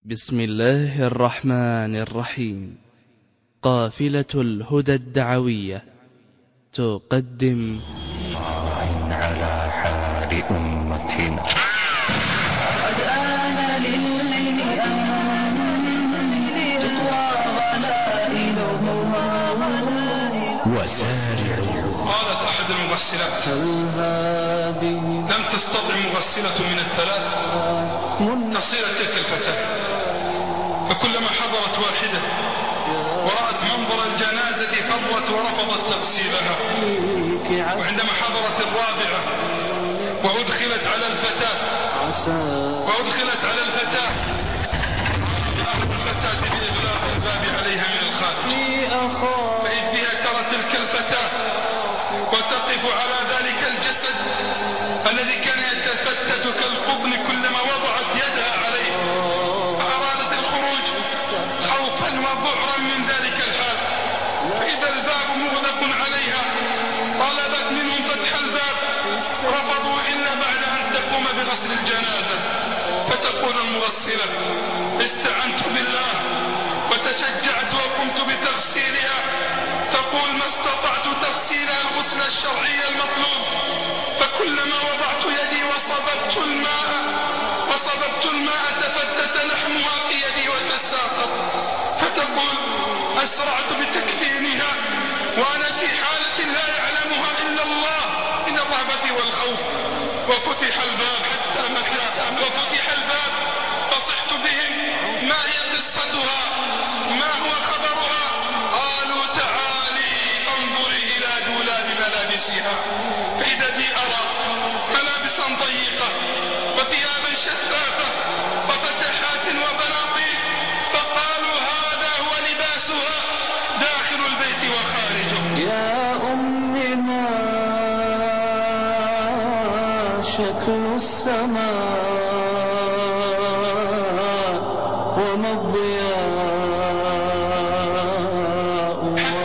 بسم الله الرحمن الرحيم. قافلة الهدى الدعوية تقدم على حال أمتنا. قد آن للليل أن تطوى غلائلها وسارعوا. قالت أحد المغسلات: لم تستطع مغسلة من الثلاث تصير تلك الفتاة، فكلما حضرت واحدة ورأت منظر الجنازة فضت ورفضت تغسيلها، وعندما حضرت الرابعة وأدخلت على الفتاة بإغلاق الباب عليها من الخارج، فإذ بها ترى تلك الفتاة وتقف على ذلك الجسد الذي كان يتفتت كالقطن كلما وضعت يدها عليه، فأرادت الخروج خوفا وذعرا من ذلك الحال، فإذا الباب مغلق عليها طلبت منهم فتح الباب، رفضوا إلا بعد أن تقوم بغسل الجنازة. فتقول المغسلة: استعنت بالله وتشجعت وقمت بتغسيلها. تقول: ما استطعت تغسيلها الغسل الشرعي المطلوب، فكلما وضعت يدي وصببت الماء تفتت لحمها في يدي وتساقط. فتقول: أسرعت بتكفينها وأنا في حالة لا يعلمها إلا الله من الرهبة والخوف، وفتح الباب وفتح الباب فصحت بهم: ما هي قصتها؟ ما هو خبرها؟ قالوا: تعالي فانظري إلى دولاب ملابسها، فإذا بي أرى ملابسا ضيقة وثيابا شفافة وفتحات وبناطيل، فقالوا: هذا هو لباسها داخل البيت وخارجه. يا أمي ما شكل السماء وما الضياء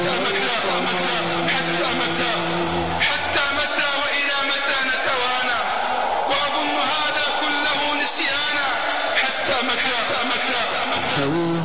حتى متى وإلى متى نتوانى وأظن هذا كله نسيانا؟ حتى متى